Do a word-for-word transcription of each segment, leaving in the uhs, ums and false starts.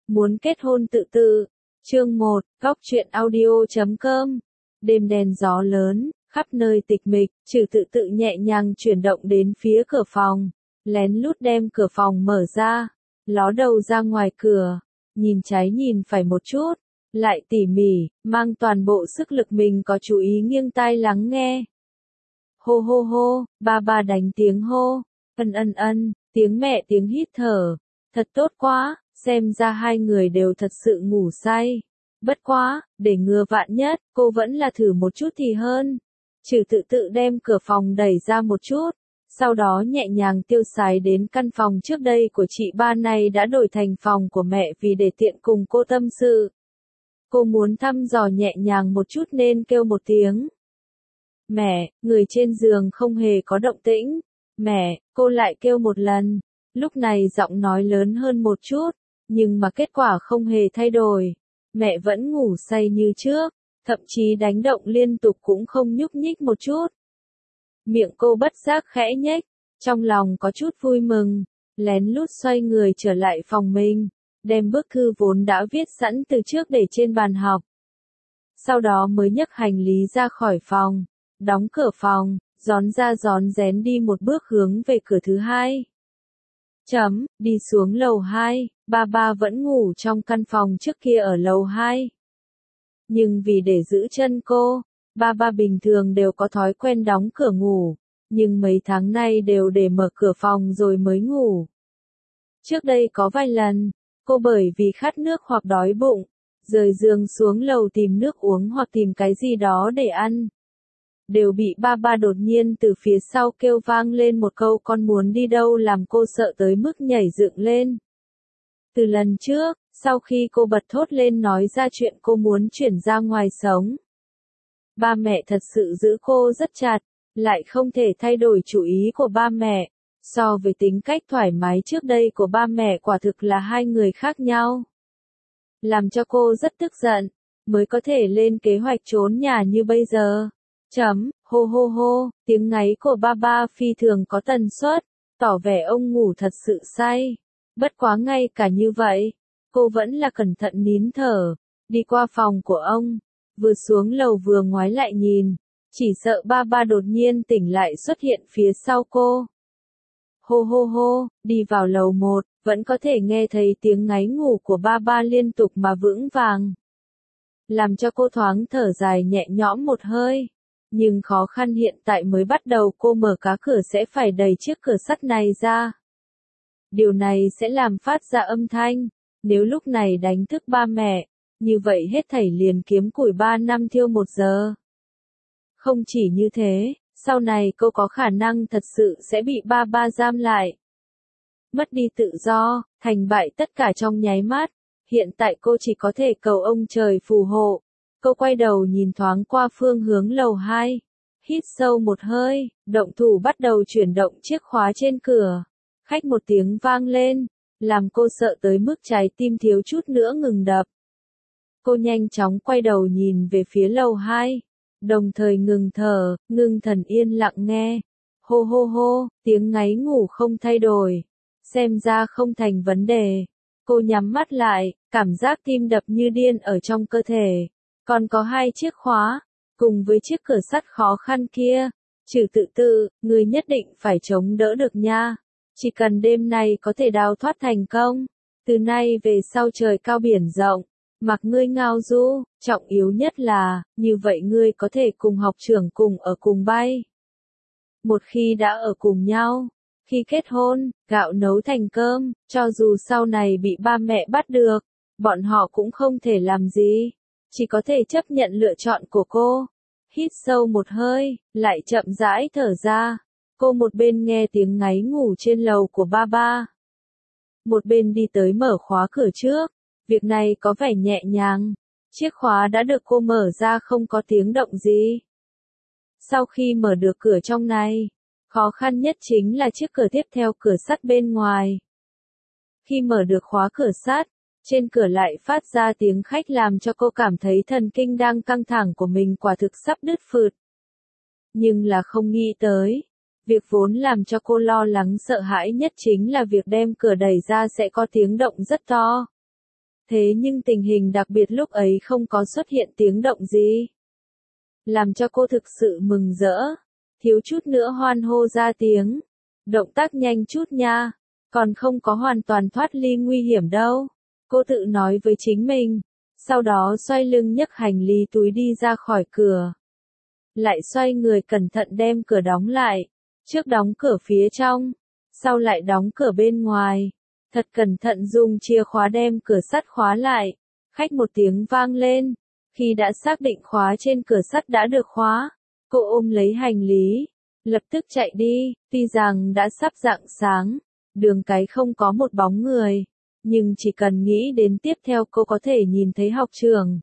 Muốn kết hôn tự tự. Chương một, góc truyện audio chấm com. Đêm đen gió lớn, khắp nơi tịch mịch, Trừ tự tự nhẹ nhàng chuyển động đến phía cửa phòng, lén lút đem cửa phòng mở ra, ló đầu ra ngoài cửa, nhìn trái nhìn phải một chút, lại tỉ mỉ, mang toàn bộ sức lực mình có chú ý nghiêng tai lắng nghe. Hô hô hô, ba ba đánh tiếng hô, ân ân ân, tiếng mẹ tiếng hít thở, thật tốt quá, xem ra hai người đều thật sự ngủ say. Bất quá, để ngừa vạn nhất, cô vẫn là thử một chút thì hơn. Trừ tự tự đem cửa phòng đẩy ra một chút, sau đó nhẹ nhàng tiêu sái đến căn phòng trước đây của chị ba này đã đổi thành phòng của mẹ vì để tiện cùng cô tâm sự. Cô muốn thăm dò nhẹ nhàng một chút nên kêu một tiếng. Mẹ, người trên giường không hề có động tĩnh. Mẹ, cô lại kêu một lần. Lúc này giọng nói lớn hơn một chút, nhưng mà kết quả không hề thay đổi. Mẹ vẫn ngủ say như trước, thậm chí đánh động liên tục cũng không nhúc nhích một chút. Miệng cô bất giác khẽ nhếch, trong lòng có chút vui mừng, lén lút xoay người trở lại phòng mình, đem bức thư vốn đã viết sẵn từ trước để trên bàn học. Sau đó mới nhấc hành lý ra khỏi phòng, đóng cửa phòng, rón ra rón rén đi một bước hướng về cửa thứ hai. Chấm, đi xuống lầu hai, ba ba vẫn ngủ trong căn phòng trước kia ở lầu hai. Nhưng vì để giữ chân cô, ba ba bình thường đều có thói quen đóng cửa ngủ, nhưng mấy tháng nay đều để mở cửa phòng rồi mới ngủ. Trước đây có vài lần, cô bởi vì khát nước hoặc đói bụng, rời giường xuống lầu tìm nước uống hoặc tìm cái gì đó để ăn. Đều bị ba ba đột nhiên từ phía sau kêu vang lên một câu con muốn đi đâu làm cô sợ tới mức nhảy dựng lên. Từ lần trước, sau khi cô bật thốt lên nói ra chuyện cô muốn chuyển ra ngoài sống, ba mẹ thật sự giữ cô rất chặt, lại không thể thay đổi chủ ý của ba mẹ. So với tính cách thoải mái trước đây của ba mẹ quả thực là hai người khác nhau. Làm cho cô rất tức giận, mới có thể lên kế hoạch trốn nhà như bây giờ. Chấm, hô hô hô, tiếng ngáy của ba ba phi thường có tần suất, tỏ vẻ ông ngủ thật sự say. Bất quá ngay cả như vậy, cô vẫn là cẩn thận nín thở, đi qua phòng của ông, vừa xuống lầu vừa ngoái lại nhìn, chỉ sợ ba ba đột nhiên tỉnh lại xuất hiện phía sau cô. Hô hô hô, đi vào lầu một, vẫn có thể nghe thấy tiếng ngáy ngủ của ba ba liên tục mà vững vàng. Làm cho cô thoáng thở dài nhẹ nhõm một hơi. Nhưng khó khăn hiện tại mới bắt đầu, cô mở cá cửa sẽ phải đẩy chiếc cửa sắt này ra. Điều này sẽ làm phát ra âm thanh, nếu lúc này đánh thức ba mẹ, như vậy hết thảy liền kiếm củi ba năm thiêu một giờ. Không chỉ như thế, sau này cô có khả năng thật sự sẽ bị ba ba giam lại. Mất đi tự do, thành bại tất cả trong nháy mắt, hiện tại cô chỉ có thể cầu ông trời phù hộ. Cô quay đầu nhìn thoáng qua phương hướng lầu hai, hít sâu một hơi, động thủ bắt đầu chuyển động chiếc khóa trên cửa. Khách một tiếng vang lên, làm cô sợ tới mức trái tim thiếu chút nữa ngừng đập. Cô nhanh chóng quay đầu nhìn về phía lầu hai, đồng thời ngừng thở, ngưng thần yên lặng nghe. Hô hô hô, tiếng ngáy ngủ không thay đổi, xem ra không thành vấn đề. Cô nhắm mắt lại, cảm giác tim đập như điên ở trong cơ thể. Còn có hai chiếc khóa, cùng với chiếc cửa sắt khó khăn kia. Trừ tự tự, người nhất định phải chống đỡ được nha. Chỉ cần đêm nay có thể đào thoát thành công, từ nay về sau trời cao biển rộng, mặc ngươi ngao du, trọng yếu nhất là, như vậy ngươi có thể cùng học trưởng cùng ở cùng bay. Một khi đã ở cùng nhau, khi kết hôn, gạo nấu thành cơm, cho dù sau này bị ba mẹ bắt được, bọn họ cũng không thể làm gì. Chỉ có thể chấp nhận lựa chọn của cô. Hít sâu một hơi, lại chậm rãi thở ra. Cô một bên nghe tiếng ngáy ngủ trên lầu của ba ba, một bên đi tới mở khóa cửa trước. Việc này có vẻ nhẹ nhàng. Chiếc khóa đã được cô mở ra không có tiếng động gì. Sau khi mở được cửa trong này, khó khăn nhất chính là chiếc cửa tiếp theo, cửa sắt bên ngoài. Khi mở được khóa cửa sắt, trên cửa lại phát ra tiếng khách làm cho cô cảm thấy thần kinh đang căng thẳng của mình quả thực sắp đứt phượt. Nhưng là không nghĩ tới, việc vốn làm cho cô lo lắng sợ hãi nhất chính là việc đem cửa đẩy ra sẽ có tiếng động rất to. Thế nhưng tình hình đặc biệt lúc ấy không có xuất hiện tiếng động gì. Làm cho cô thực sự mừng rỡ. Thiếu chút nữa hoan hô ra tiếng. Động tác nhanh chút nha. Còn không có hoàn toàn thoát ly nguy hiểm đâu. Cô tự nói với chính mình. Sau đó xoay lưng nhấc hành lý túi đi ra khỏi cửa. Lại xoay người cẩn thận đem cửa đóng lại. Trước đóng cửa phía trong. Sau lại đóng cửa bên ngoài. Thật cẩn thận dùng chìa khóa đem cửa sắt khóa lại. Khách một tiếng vang lên. Khi đã xác định khóa trên cửa sắt đã được khóa, cô ôm lấy hành lý, lập tức chạy đi. Tuy rằng đã sắp rạng sáng, đường cái không có một bóng người, nhưng chỉ cần nghĩ đến tiếp theo cô có thể nhìn thấy học trường,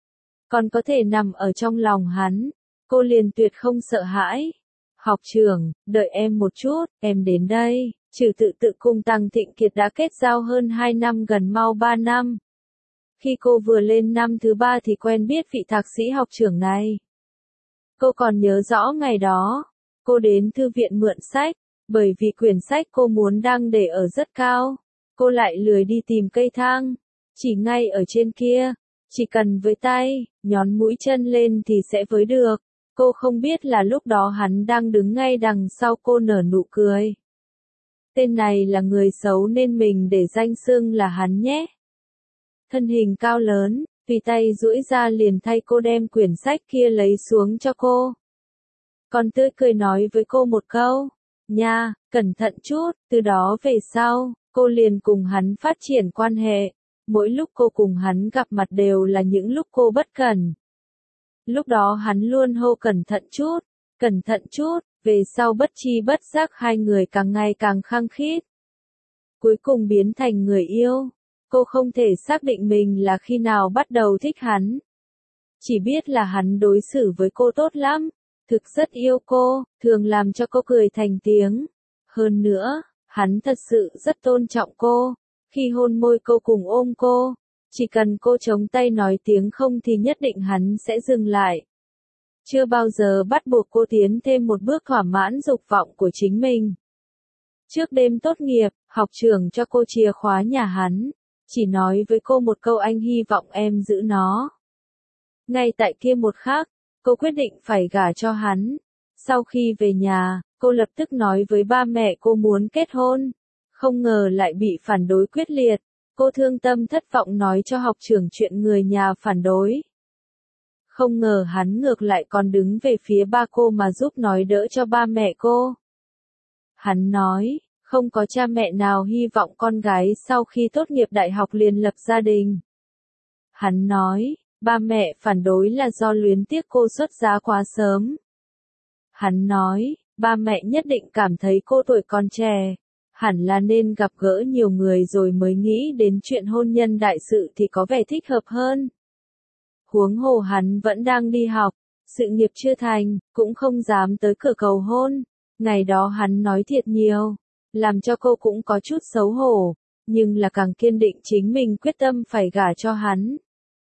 còn có thể nằm ở trong lòng hắn, cô liền tuyệt không sợ hãi. Học trường, đợi em một chút, em đến đây. Trừ tự tự cùng Tăng Thịnh Kiệt đã kết giao hơn hai năm, gần mau ba năm. Khi cô vừa lên năm thứ ba thì quen biết vị thạc sĩ học trưởng này. Cô còn nhớ rõ ngày đó, cô đến thư viện mượn sách, bởi vì quyển sách cô muốn đang để ở rất cao. Cô lại lười đi tìm cây thang, chỉ ngay ở trên kia, chỉ cần với tay, nhón mũi chân lên thì sẽ với được. Cô không biết là lúc đó hắn đang đứng ngay đằng sau cô nở nụ cười. Tên này là người xấu nên mình để danh xưng là hắn nhé. Thân hình cao lớn, tùy tay duỗi ra liền thay cô đem quyển sách kia lấy xuống cho cô. Còn tươi cười nói với cô một câu, nha, cẩn thận chút, từ đó về sau, cô liền cùng hắn phát triển quan hệ. Mỗi lúc cô cùng hắn gặp mặt đều là những lúc cô bất cẩn. Lúc đó hắn luôn hô cẩn thận chút, cẩn thận chút, về sau bất chi bất giác hai người càng ngày càng khăng khít. Cuối cùng biến thành người yêu. Cô không thể xác định mình là khi nào bắt đầu thích hắn. Chỉ biết là hắn đối xử với cô tốt lắm, thực rất yêu cô, thường làm cho cô cười thành tiếng. Hơn nữa, hắn thật sự rất tôn trọng cô. Khi hôn môi cô cùng ôm cô, chỉ cần cô chống tay nói tiếng không thì nhất định hắn sẽ dừng lại. Chưa bao giờ bắt buộc cô tiến thêm một bước thỏa mãn dục vọng của chính mình. Trước đêm tốt nghiệp, học trưởng cho cô chìa khóa nhà hắn. Chỉ nói với cô một câu anh hy vọng em giữ nó. Ngay tại kia một khắc, cô quyết định phải gả cho hắn. Sau khi về nhà, cô lập tức nói với ba mẹ cô muốn kết hôn. Không ngờ lại bị phản đối quyết liệt. Cô thương tâm thất vọng nói cho học trưởng chuyện người nhà phản đối. Không ngờ hắn ngược lại còn đứng về phía ba cô mà giúp nói đỡ cho ba mẹ cô. Hắn nói, không có cha mẹ nào hy vọng con gái sau khi tốt nghiệp đại học liền lập gia đình. Hắn nói, ba mẹ phản đối là do luyến tiếc cô xuất giá quá sớm. Hắn nói, ba mẹ nhất định cảm thấy cô tuổi còn trẻ, hẳn là nên gặp gỡ nhiều người rồi mới nghĩ đến chuyện hôn nhân đại sự thì có vẻ thích hợp hơn. Huống hồ hắn vẫn đang đi học, sự nghiệp chưa thành, cũng không dám tới cửa cầu hôn. Ngày đó hắn nói thiệt nhiều, làm cho cô cũng có chút xấu hổ, nhưng là càng kiên định chính mình quyết tâm phải gả cho hắn.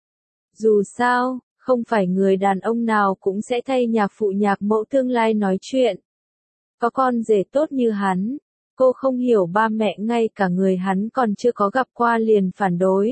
Dù sao, không phải người đàn ông nào cũng sẽ thay nhạc phụ nhạc mẫu tương lai nói chuyện. Có con rể tốt như hắn, cô không hiểu ba mẹ ngay cả người hắn còn chưa có gặp qua liền phản đối.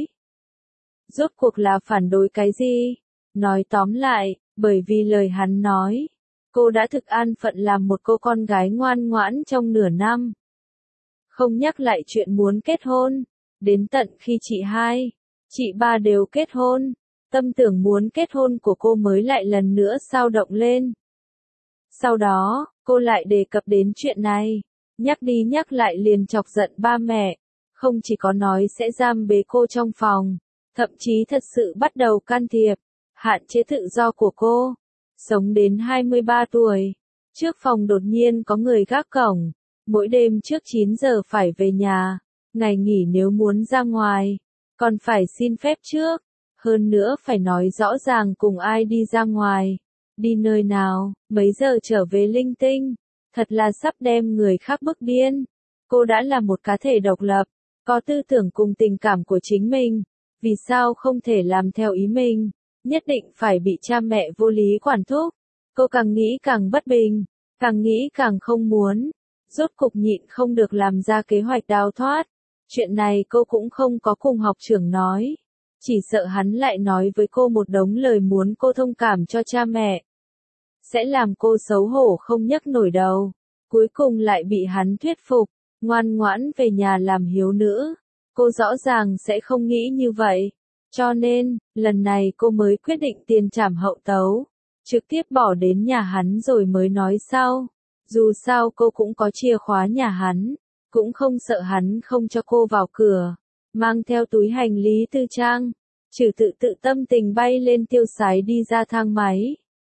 Rốt cuộc là phản đối cái gì? Nói tóm lại, bởi vì lời hắn nói, cô đã thực an phận làm một cô con gái ngoan ngoãn trong nửa năm. Không nhắc lại chuyện muốn kết hôn, đến tận khi chị hai, chị ba đều kết hôn, tâm tưởng muốn kết hôn của cô mới lại lần nữa xao động lên. Sau đó, cô lại đề cập đến chuyện này, nhắc đi nhắc lại liền chọc giận ba mẹ, không chỉ có nói sẽ giam bế cô trong phòng, thậm chí thật sự bắt đầu can thiệp, hạn chế tự do của cô. Sống đến hai mươi ba tuổi, trước phòng đột nhiên có người gác cổng, mỗi đêm trước chín giờ phải về nhà, ngày nghỉ nếu muốn ra ngoài, còn phải xin phép trước, hơn nữa phải nói rõ ràng cùng ai đi ra ngoài, đi nơi nào, mấy giờ trở về linh tinh, thật là sắp đem người khác bức điên. Cô đã là một cá thể độc lập, có tư tưởng cùng tình cảm của chính mình, vì sao không thể làm theo ý mình, nhất định phải bị cha mẹ vô lý quản thúc. Cô càng nghĩ càng bất bình, càng nghĩ càng không muốn, rốt cục nhịn không được làm ra kế hoạch đào thoát. Chuyện này cô cũng không có cùng học trưởng nói, Chỉ sợ hắn lại nói với cô một đống lời muốn cô thông cảm cho cha mẹ. Sẽ làm cô xấu hổ không nhấc nổi đầu. Cuối cùng lại bị hắn thuyết phục, ngoan ngoãn về nhà làm hiếu nữ. Cô rõ ràng sẽ không nghĩ như vậy. Cho nên, lần này cô mới quyết định tiền trảm hậu tấu. Trực tiếp bỏ đến nhà hắn rồi mới nói sau. Dù sao cô cũng có chìa khóa nhà hắn. Cũng không sợ hắn không cho cô vào cửa. Mang theo túi hành lý tư trang. Trừ tự tự tâm tình bay lên tiêu sái đi ra thang máy.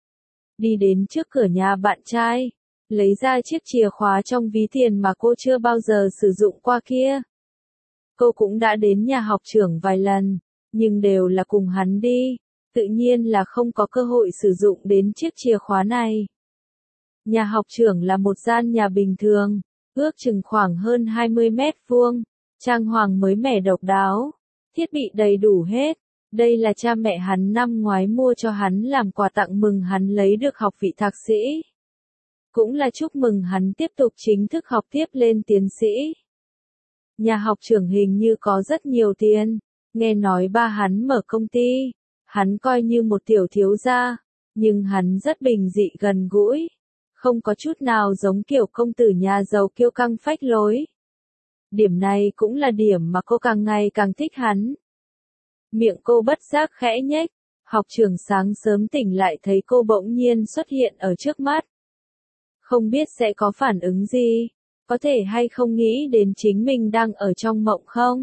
Đi đến trước cửa nhà bạn trai. Lấy ra chiếc chìa khóa trong ví tiền mà cô chưa bao giờ sử dụng qua kia. Cô cũng đã đến nhà học trưởng vài lần, nhưng đều là cùng hắn đi, tự nhiên là không có cơ hội sử dụng đến chiếc chìa khóa này. Nhà học trưởng là một gian nhà bình thường, ước chừng khoảng hơn hai mươi mét vuông, trang hoàng mới mẻ độc đáo, thiết bị đầy đủ hết. Đây là cha mẹ hắn năm ngoái mua cho hắn làm quà tặng mừng hắn lấy được học vị thạc sĩ. Cũng là chúc mừng hắn tiếp tục chính thức học tiếp lên tiến sĩ. Nhà học trưởng hình như có rất nhiều tiền, nghe nói ba hắn mở công ty, hắn coi như một tiểu thiếu gia, nhưng hắn rất bình dị gần gũi, không có chút nào giống kiểu công tử nhà giàu kiêu căng phách lối. Điểm này cũng là điểm mà cô càng ngày càng thích hắn. Miệng cô bất giác khẽ nhếch, học trưởng sáng sớm tỉnh lại thấy cô bỗng nhiên xuất hiện ở trước mắt. Không biết sẽ có phản ứng gì, có thể hay không nghĩ đến chính mình đang ở trong mộng không?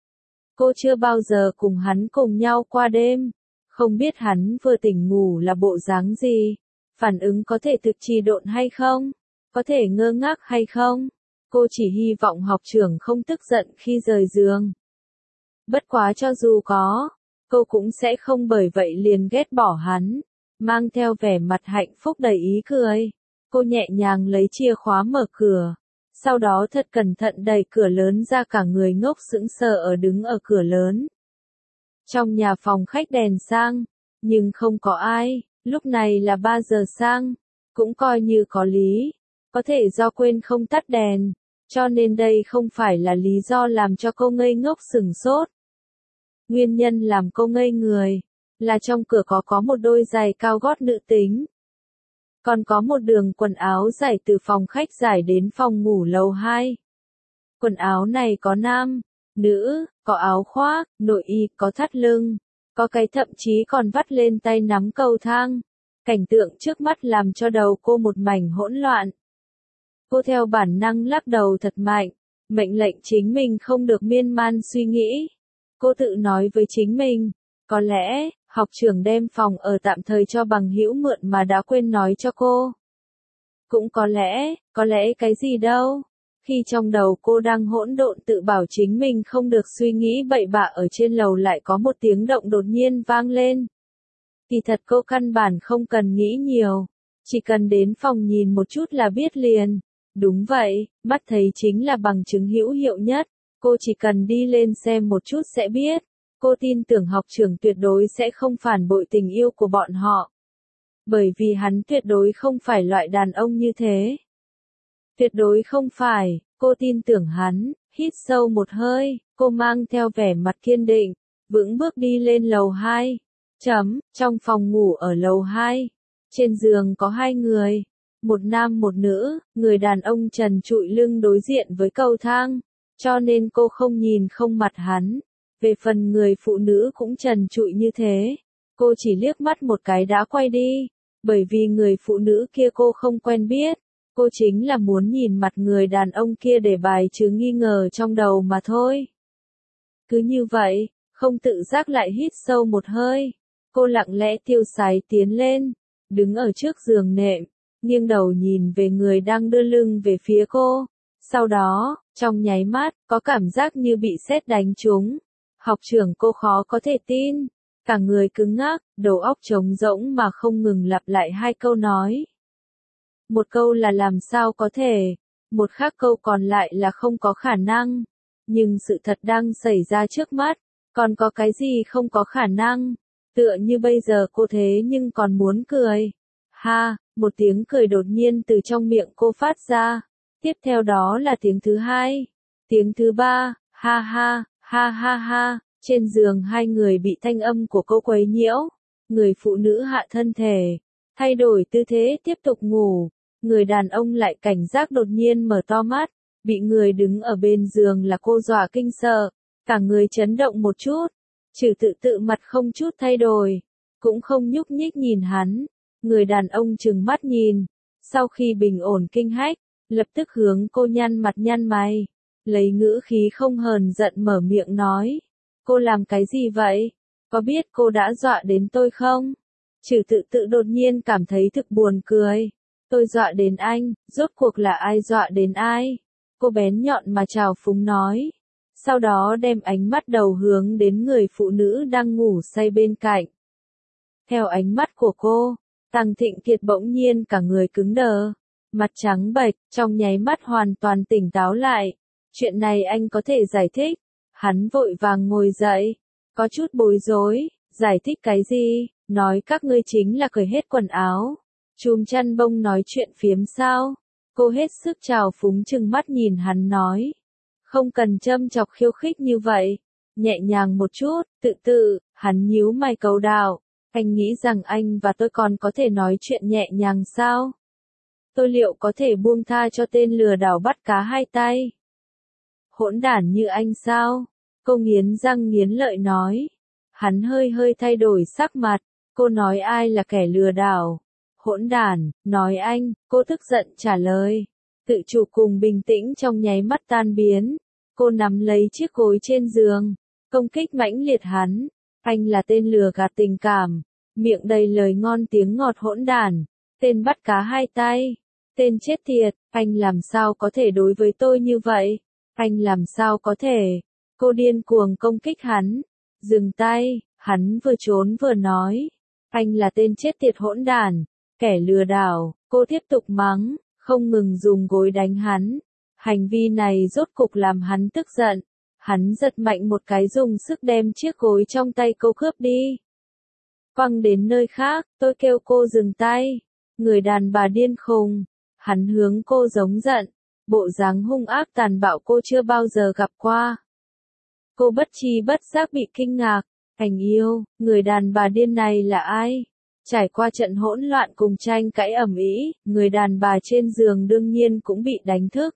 Cô chưa bao giờ cùng hắn cùng nhau qua đêm, không biết hắn vừa tỉnh ngủ là bộ dáng gì, phản ứng có thể thực trì độn hay không, có thể ngơ ngác hay không. Cô chỉ hy vọng học trưởng không tức giận khi rời giường. Bất quá cho dù có, cô cũng sẽ không bởi vậy liền ghét bỏ hắn, mang theo vẻ mặt hạnh phúc đầy ý cười. Cô nhẹ nhàng lấy chìa khóa mở cửa, sau đó thật cẩn thận đẩy cửa lớn ra, cả người ngốc sững sờ ở đứng ở cửa lớn. Trong nhà phòng khách đèn sang, nhưng không có ai, lúc này là ba giờ sang, cũng coi như có lý, có thể do quên không tắt đèn, cho nên đây không phải là lý do làm cho cô ngây ngốc sửng sốt. Nguyên nhân làm cô ngây người, là trong cửa có có một đôi giày cao gót nữ tính. Còn có một đường quần áo dài từ phòng khách dài đến phòng ngủ lầu hai. Quần áo này có nam, nữ, có áo khoác, nội y, có thắt lưng, có cái thậm chí còn vắt lên tay nắm cầu thang. Cảnh tượng trước mắt làm cho đầu cô một mảnh hỗn loạn. Cô theo bản năng lắc đầu thật mạnh, mệnh lệnh chính mình không được miên man suy nghĩ. Cô tự nói với chính mình, có lẽ, học trưởng đem phòng ở tạm thời cho bằng hữu mượn mà đã quên nói cho cô. Cũng có lẽ, có lẽ cái gì đâu. Khi trong đầu cô đang hỗn độn tự bảo chính mình không được suy nghĩ bậy bạ, ở trên lầu lại có một tiếng động đột nhiên vang lên. Kỳ thật cô căn bản không cần nghĩ nhiều, chỉ cần đến phòng nhìn một chút là biết liền. Đúng vậy, mắt thấy chính là bằng chứng hữu hiệu nhất, cô chỉ cần đi lên xem một chút sẽ biết. Cô tin tưởng học trưởng tuyệt đối sẽ không phản bội tình yêu của bọn họ. Bởi vì hắn tuyệt đối không phải loại đàn ông như thế. Tuyệt đối không phải, cô tin tưởng hắn, hít sâu một hơi, cô mang theo vẻ mặt kiên định, vững bước đi lên lầu hai. Chấm, trong phòng ngủ ở lầu hai. Trên giường có hai người, một nam một nữ, người đàn ông trần trụi lưng đối diện với cầu thang, cho nên cô không nhìn không mặt hắn. Về phần người phụ nữ cũng trần trụi như thế, cô chỉ liếc mắt một cái đã quay đi, bởi vì người phụ nữ kia cô không quen biết, cô chính là muốn nhìn mặt người đàn ông kia để bài trừ nghi ngờ trong đầu mà thôi. Cứ như vậy, không tự giác lại hít sâu một hơi, cô lặng lẽ tiêu sái tiến lên, đứng ở trước giường nệm, nghiêng đầu nhìn về người đang đưa lưng về phía cô, sau đó, trong nháy mắt, có cảm giác như bị sét đánh trúng. Học trưởng cô khó có thể tin, cả người cứng ngắc, đầu óc trống rỗng mà không ngừng lặp lại hai câu nói. Một câu là làm sao có thể, một khác câu còn lại là không có khả năng, nhưng sự thật đang xảy ra trước mắt, còn có cái gì không có khả năng, tựa như bây giờ cô thế nhưng còn muốn cười. Ha, một tiếng cười đột nhiên từ trong miệng cô phát ra, tiếp theo đó là tiếng thứ hai, tiếng thứ ba, ha ha. Ha ha ha, Trên giường hai người bị thanh âm của cô quấy nhiễu. Người phụ nữ hạ thân thể, thay đổi tư thế tiếp tục ngủ. Người đàn ông lại cảnh giác đột nhiên mở to mắt. Bị người đứng ở bên giường là cô dọa kinh sợ. Cả người chấn động một chút. Trừ tự tự mặt không chút thay đổi. Cũng không nhúc nhích nhìn hắn. Người đàn ông trừng mắt nhìn. Sau khi bình ổn kinh hách, lập tức hướng cô nhăn mặt nhăn mày. Lấy ngữ khí không hờn giận mở miệng nói. Cô làm cái gì vậy? Có biết cô đã dọa đến tôi không? Trừ tự tự đột nhiên cảm thấy thực buồn cười. Tôi dọa đến anh, rốt cuộc là ai dọa đến ai? Cô bén nhọn mà trào phúng nói. Sau đó đem ánh mắt đầu hướng đến người phụ nữ đang ngủ say bên cạnh. Theo ánh mắt của cô, Tằng Thịnh Kiệt bỗng nhiên cả người cứng đờ, mặt trắng bệch, trong nháy mắt hoàn toàn tỉnh táo lại. Chuyện này anh có thể giải thích. Hắn vội vàng ngồi dậy, có chút bối rối, giải thích cái gì, nói các ngươi chính là cởi hết quần áo, chùm chăn bông nói chuyện phiếm sao. Cô hết sức trào phúng chừng mắt nhìn hắn nói. Không cần châm chọc khiêu khích như vậy, nhẹ nhàng một chút, tự tự, hắn nhíu mày cầu đạo. Anh nghĩ rằng anh và tôi còn có thể nói chuyện nhẹ nhàng sao? Tôi liệu có thể buông tha cho tên lừa đảo bắt cá hai tay? Hỗn đản như anh sao? Cô nghiến răng nghiến lợi nói. Hắn hơi hơi thay đổi sắc mặt. Cô nói ai là kẻ lừa đảo? Hỗn đản, nói anh, cô tức giận trả lời. Tự chủ cùng bình tĩnh trong nháy mắt tan biến. Cô nắm lấy chiếc gối trên giường, công kích mãnh liệt hắn. Anh là tên lừa gạt tình cảm, miệng đầy lời ngon tiếng ngọt hỗn đản, tên bắt cá hai tay, tên chết tiệt, anh làm sao có thể đối với tôi như vậy? Anh làm sao có thể? Cô điên cuồng công kích hắn. Dừng tay, hắn vừa trốn vừa nói. Anh là tên chết tiệt hỗn đản, kẻ lừa đảo. Cô tiếp tục mắng, không ngừng dùng gối đánh hắn. Hành vi này rốt cục làm hắn tức giận. Hắn giật mạnh một cái dùng sức đem chiếc gối trong tay cô cướp đi. Quăng đến nơi khác, tôi kêu cô dừng tay. Người đàn bà điên khùng. Hắn hướng cô giống giận. Bộ dáng hung ác tàn bạo cô chưa bao giờ gặp qua. Cô bất tri bất giác bị kinh ngạc. Anh yêu, người đàn bà điên này là ai? Trải qua trận hỗn loạn cùng tranh cãi ầm ĩ, người đàn bà trên giường đương nhiên cũng bị đánh thức.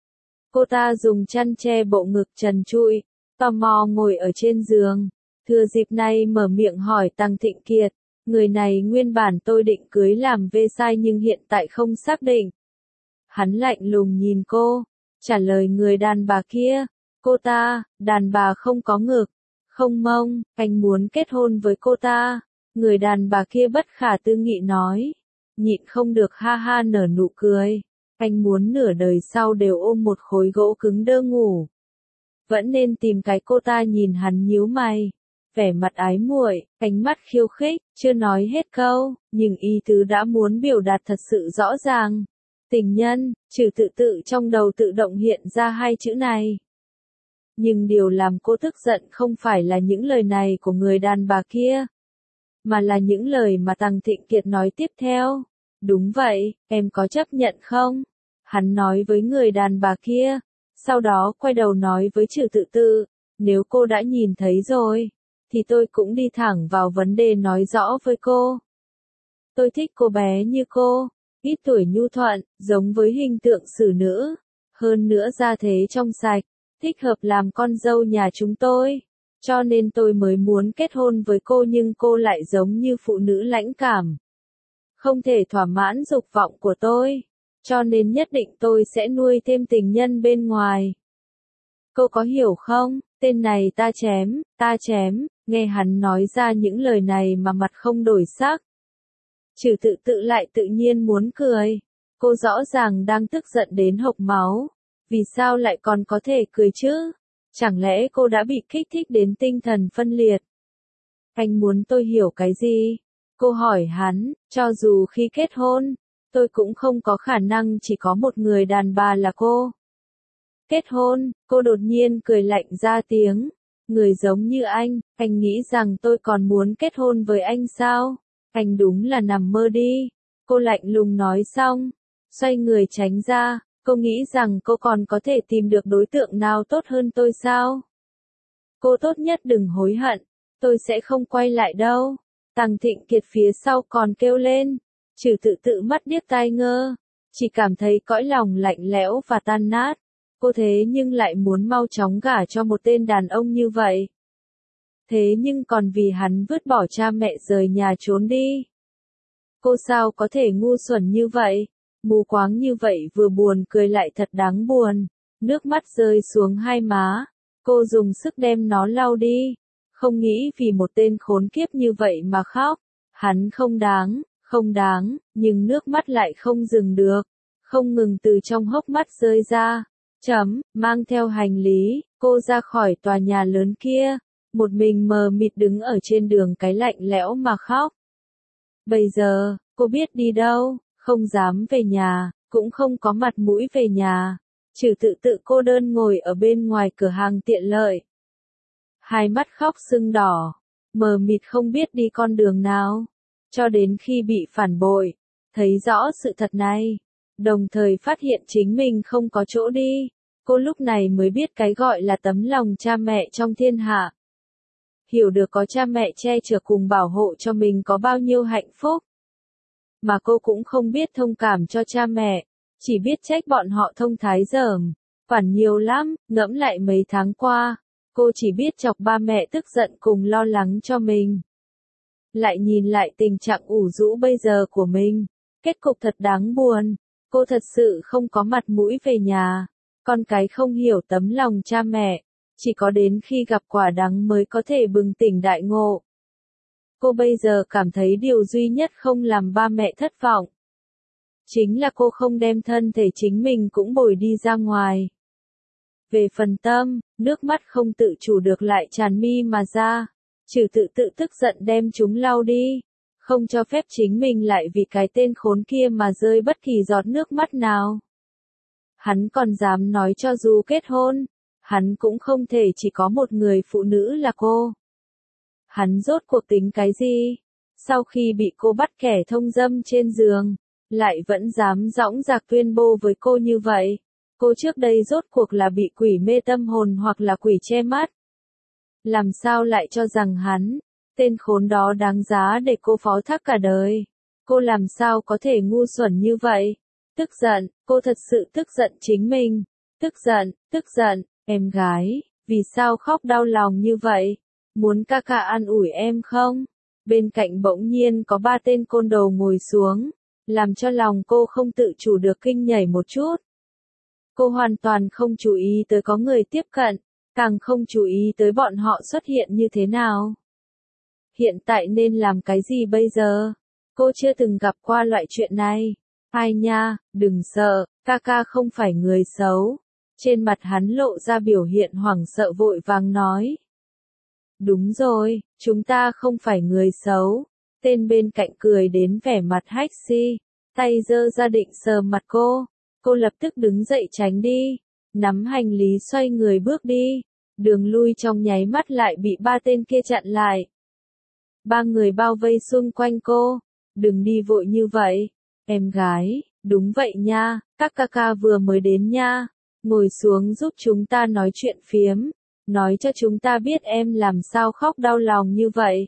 Cô ta dùng chăn che bộ ngực trần trụi, tò mò ngồi ở trên giường. Thừa dịp này mở miệng hỏi Tằng Thịnh Kiệt, người này nguyên bản tôi định cưới làm vê sai nhưng hiện tại không xác định. Hắn lạnh lùng nhìn cô, trả lời người đàn bà kia, cô ta, đàn bà không có ngực, không mông, anh muốn kết hôn với cô ta. Người đàn bà kia bất khả tư nghị nói, nhịn không được ha ha nở nụ cười. Anh muốn nửa đời sau đều ôm một khối gỗ cứng đơ ngủ. Vẫn nên tìm cái cô ta nhìn hắn nhíu mày. Vẻ mặt ái muội, ánh mắt khiêu khích, chưa nói hết câu, nhưng ý tứ đã muốn biểu đạt thật sự rõ ràng. Tình nhân, trừ tự tự trong đầu tự động hiện ra hai chữ này. Nhưng điều làm cô tức giận không phải là những lời này của người đàn bà kia, mà là những lời mà Tằng Thịnh Kiệt nói tiếp theo. Đúng vậy, em có chấp nhận không? Hắn nói với người đàn bà kia, sau đó quay đầu nói với Trừ tự tự, nếu cô đã nhìn thấy rồi, thì tôi cũng đi thẳng vào vấn đề nói rõ với cô. Tôi thích cô bé như cô, ít tuổi nhu thuận, giống với hình tượng xử nữ, hơn nữa gia thế trong sạch, thích hợp làm con dâu nhà chúng tôi. Cho nên tôi mới muốn kết hôn với cô nhưng cô lại giống như phụ nữ lãnh cảm. Không thể thỏa mãn dục vọng của tôi. Cho nên nhất định tôi sẽ nuôi thêm tình nhân bên ngoài. Cô có hiểu không? Tên này ta chém, ta chém. Nghe hắn nói ra những lời này mà mặt không đổi sắc. Trừ tự tự lại tự nhiên muốn cười. Cô rõ ràng đang tức giận đến hộc máu. Vì sao lại còn có thể cười chứ? Chẳng lẽ cô đã bị kích thích đến tinh thần phân liệt? Anh muốn tôi hiểu cái gì? Cô hỏi hắn, cho dù khi kết hôn, tôi cũng không có khả năng chỉ có một người đàn bà là cô. Kết hôn, cô đột nhiên cười lạnh ra tiếng. Người giống như anh, anh nghĩ rằng tôi còn muốn kết hôn với anh sao? Anh đúng là nằm mơ đi. Cô lạnh lùng nói xong, xoay người tránh ra. Cô nghĩ rằng cô còn có thể tìm được đối tượng nào tốt hơn tôi sao? Cô tốt nhất đừng hối hận, tôi sẽ không quay lại đâu. Tằng Thịnh Kiệt phía sau còn kêu lên, Trừ Tự Tự mắt điếc tai ngơ, chỉ cảm thấy cõi lòng lạnh lẽo và tan nát. Cô thế nhưng lại muốn mau chóng gả cho một tên đàn ông như vậy. Thế nhưng còn vì hắn vứt bỏ cha mẹ rời nhà trốn đi. Cô sao có thể ngu xuẩn như vậy, mù quáng như vậy, vừa buồn cười lại thật đáng buồn. Nước mắt rơi xuống hai má, cô dùng sức đem nó lau đi. Không nghĩ vì một tên khốn kiếp như vậy mà khóc. Hắn không đáng, không đáng, nhưng nước mắt lại không dừng được, không ngừng từ trong hốc mắt rơi ra. Chấm, mang theo hành lý, cô ra khỏi tòa nhà lớn kia, một mình mờ mịt đứng ở trên đường cái lạnh lẽo mà khóc. Bây giờ, cô biết đi đâu, không dám về nhà, cũng không có mặt mũi về nhà. Trừ Tự Tự cô đơn ngồi ở bên ngoài cửa hàng tiện lợi. Hai mắt khóc sưng đỏ, mờ mịt không biết đi con đường nào, cho đến khi bị phản bội, thấy rõ sự thật này, đồng thời phát hiện chính mình không có chỗ đi, cô lúc này mới biết cái gọi là tấm lòng cha mẹ trong thiên hạ. Hiểu được có cha mẹ che chở cùng bảo hộ cho mình có bao nhiêu hạnh phúc. Mà cô cũng không biết thông cảm cho cha mẹ, chỉ biết trách bọn họ thông thái dởm, quản nhiều lắm. Ngẫm lại mấy tháng qua, cô chỉ biết chọc ba mẹ tức giận cùng lo lắng cho mình. Lại nhìn lại tình trạng ủ rũ bây giờ của mình, kết cục thật đáng buồn, cô thật sự không có mặt mũi về nhà, con cái không hiểu tấm lòng cha mẹ, chỉ có đến khi gặp quả đắng mới có thể bừng tỉnh đại ngộ. Cô bây giờ cảm thấy điều duy nhất không làm ba mẹ thất vọng, chính là cô không đem thân thể chính mình cũng bồi đi ra ngoài. Về phần tâm, nước mắt không tự chủ được lại tràn mi mà ra. Trừ Tự Tự tức giận đem chúng lau đi, không cho phép chính mình lại vì cái tên khốn kia mà rơi bất kỳ giọt nước mắt nào. Hắn còn dám nói cho dù kết hôn, hắn cũng không thể chỉ có một người phụ nữ là cô. Hắn rốt cuộc tính cái gì? Sau khi bị cô bắt kẻ thông dâm trên giường, lại vẫn dám dõng dạc tuyên bố với cô như vậy. Cô trước đây rốt cuộc là bị quỷ mê tâm hồn hoặc là quỷ che mắt? Làm sao lại cho rằng hắn, tên khốn đó đáng giá để cô phó thác cả đời? Cô làm sao có thể ngu xuẩn như vậy? Tức giận, cô thật sự tức giận chính mình. Tức giận, tức giận, em gái, vì sao khóc đau lòng như vậy? Muốn ca ca an ủi em không? Bên cạnh bỗng nhiên có ba tên côn đồ ngồi xuống, làm cho lòng cô không tự chủ được kinh nhảy một chút. Cô hoàn toàn không chú ý tới có người tiếp cận, càng không chú ý tới bọn họ xuất hiện như thế nào. Hiện tại nên làm cái gì bây giờ? Cô chưa từng gặp qua loại chuyện này. Ai nha, đừng sợ, ca ca không phải người xấu. Trên mặt hắn lộ ra biểu hiện hoảng sợ vội vàng nói. Đúng rồi, chúng ta không phải người xấu. Tên bên cạnh cười đến vẻ mặt hách si, tay giơ ra định sờ mặt cô. Cô lập tức đứng dậy tránh đi, nắm hành lý xoay người bước đi. Đường lui trong nháy mắt lại bị ba tên kia chặn lại. Ba người bao vây xung quanh cô. Đừng đi vội như vậy, em gái. Đúng vậy nha, các ca ca vừa mới đến nha. Ngồi xuống giúp chúng ta nói chuyện phiếm. Nói cho chúng ta biết em làm sao khóc đau lòng như vậy.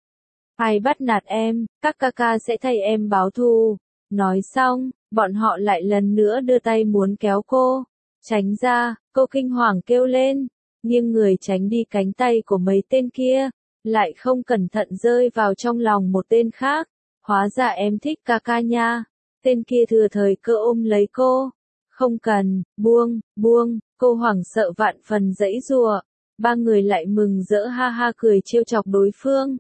Ai bắt nạt em, các ca ca sẽ thay em báo thù. Nói xong, bọn họ lại lần nữa đưa tay muốn kéo cô. Tránh ra, cô kinh hoàng kêu lên, nghiêng người tránh đi cánh tay của mấy tên kia, lại không cẩn thận rơi vào trong lòng một tên khác. Hóa ra em thích ca ca nha. Tên kia thừa thời cơ ôm lấy cô. Không cần, buông, buông, cô hoảng sợ vạn phần giãy giụa. Ba người lại mừng rỡ ha ha cười trêu chọc đối phương.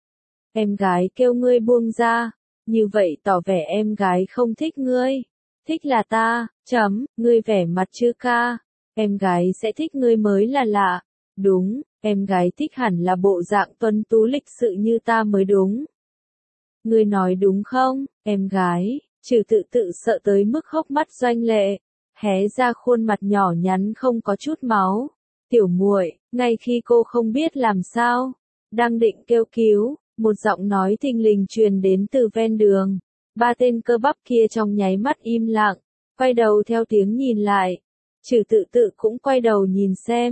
Em gái kêu ngươi buông ra, như vậy tỏ vẻ em gái không thích ngươi. Thích là ta, chấm, ngươi vẻ mặt chưa ca. Em gái sẽ thích ngươi mới là lạ. Đúng, em gái thích hẳn là bộ dạng tuấn tú lịch sự như ta mới đúng. Ngươi nói đúng không, em gái? Trừ Tự Tự sợ tới mức hốc mắt doanh lệ, hé ra khuôn mặt nhỏ nhắn không có chút máu. Tiểu muội, ngay khi cô không biết làm sao, đang định kêu cứu, một giọng nói thình lình truyền đến từ ven đường. Ba tên cơ bắp kia trong nháy mắt im lặng, quay đầu theo tiếng nhìn lại. Trừ Tự Tự cũng quay đầu nhìn xem,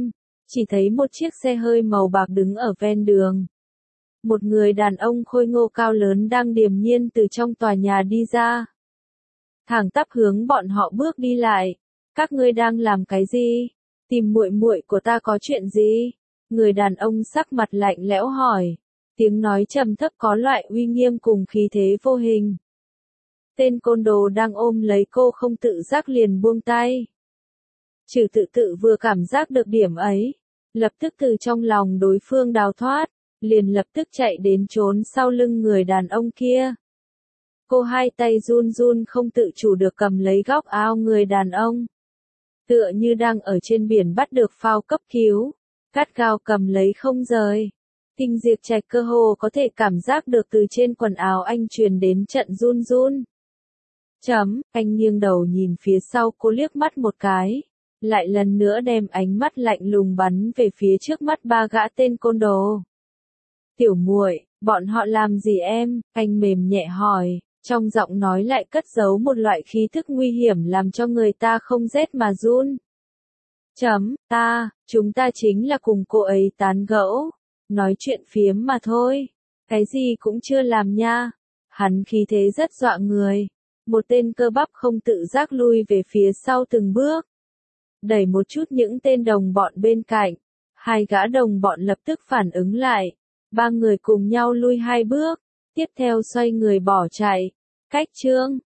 chỉ thấy một chiếc xe hơi màu bạc đứng ở ven đường. Một người đàn ông khôi ngô cao lớn đang điềm nhiên từ trong tòa nhà đi ra. Thẳng tắp hướng bọn họ bước đi lại. Các ngươi đang làm cái gì? Tìm muội muội của ta có chuyện gì? Người đàn ông sắc mặt lạnh lẽo hỏi. Tiếng nói trầm thấp có loại uy nghiêm cùng khí thế vô hình. Tên côn đồ đang ôm lấy cô không tự giác liền buông tay. Trừ tự tự vừa cảm giác được điểm ấy. Lập tức từ trong lòng đối phương đào thoát. Liền lập tức chạy đến trốn sau lưng người đàn ông kia. Cô hai tay run run không tự chủ được cầm lấy góc áo người đàn ông. Tựa như đang ở trên biển bắt được phao cấp cứu. Gắt gao cầm lấy không rời. Tinh Diệp Trạch cơ hồ có thể cảm giác được từ trên quần áo anh truyền đến trận run run. Chấm, anh nghiêng đầu nhìn phía sau cô liếc mắt một cái. Lại lần nữa đem ánh mắt lạnh lùng bắn về phía trước mắt ba gã tên côn đồ. Tiểu muội, bọn họ làm gì em? Anh mềm nhẹ hỏi, trong giọng nói lại cất giấu một loại khí thức nguy hiểm làm cho người ta không rét mà run. Chấm, ta, chúng ta chính là cùng cô ấy tán gẫu, nói chuyện phiếm mà thôi, cái gì cũng chưa làm nha. Hắn khí thế rất dọa người, một tên cơ bắp không tự giác lui về phía sau từng bước, đẩy một chút những tên đồng bọn bên cạnh, hai gã đồng bọn lập tức phản ứng lại, ba người cùng nhau lui hai bước, tiếp theo xoay người bỏ chạy. Cách chương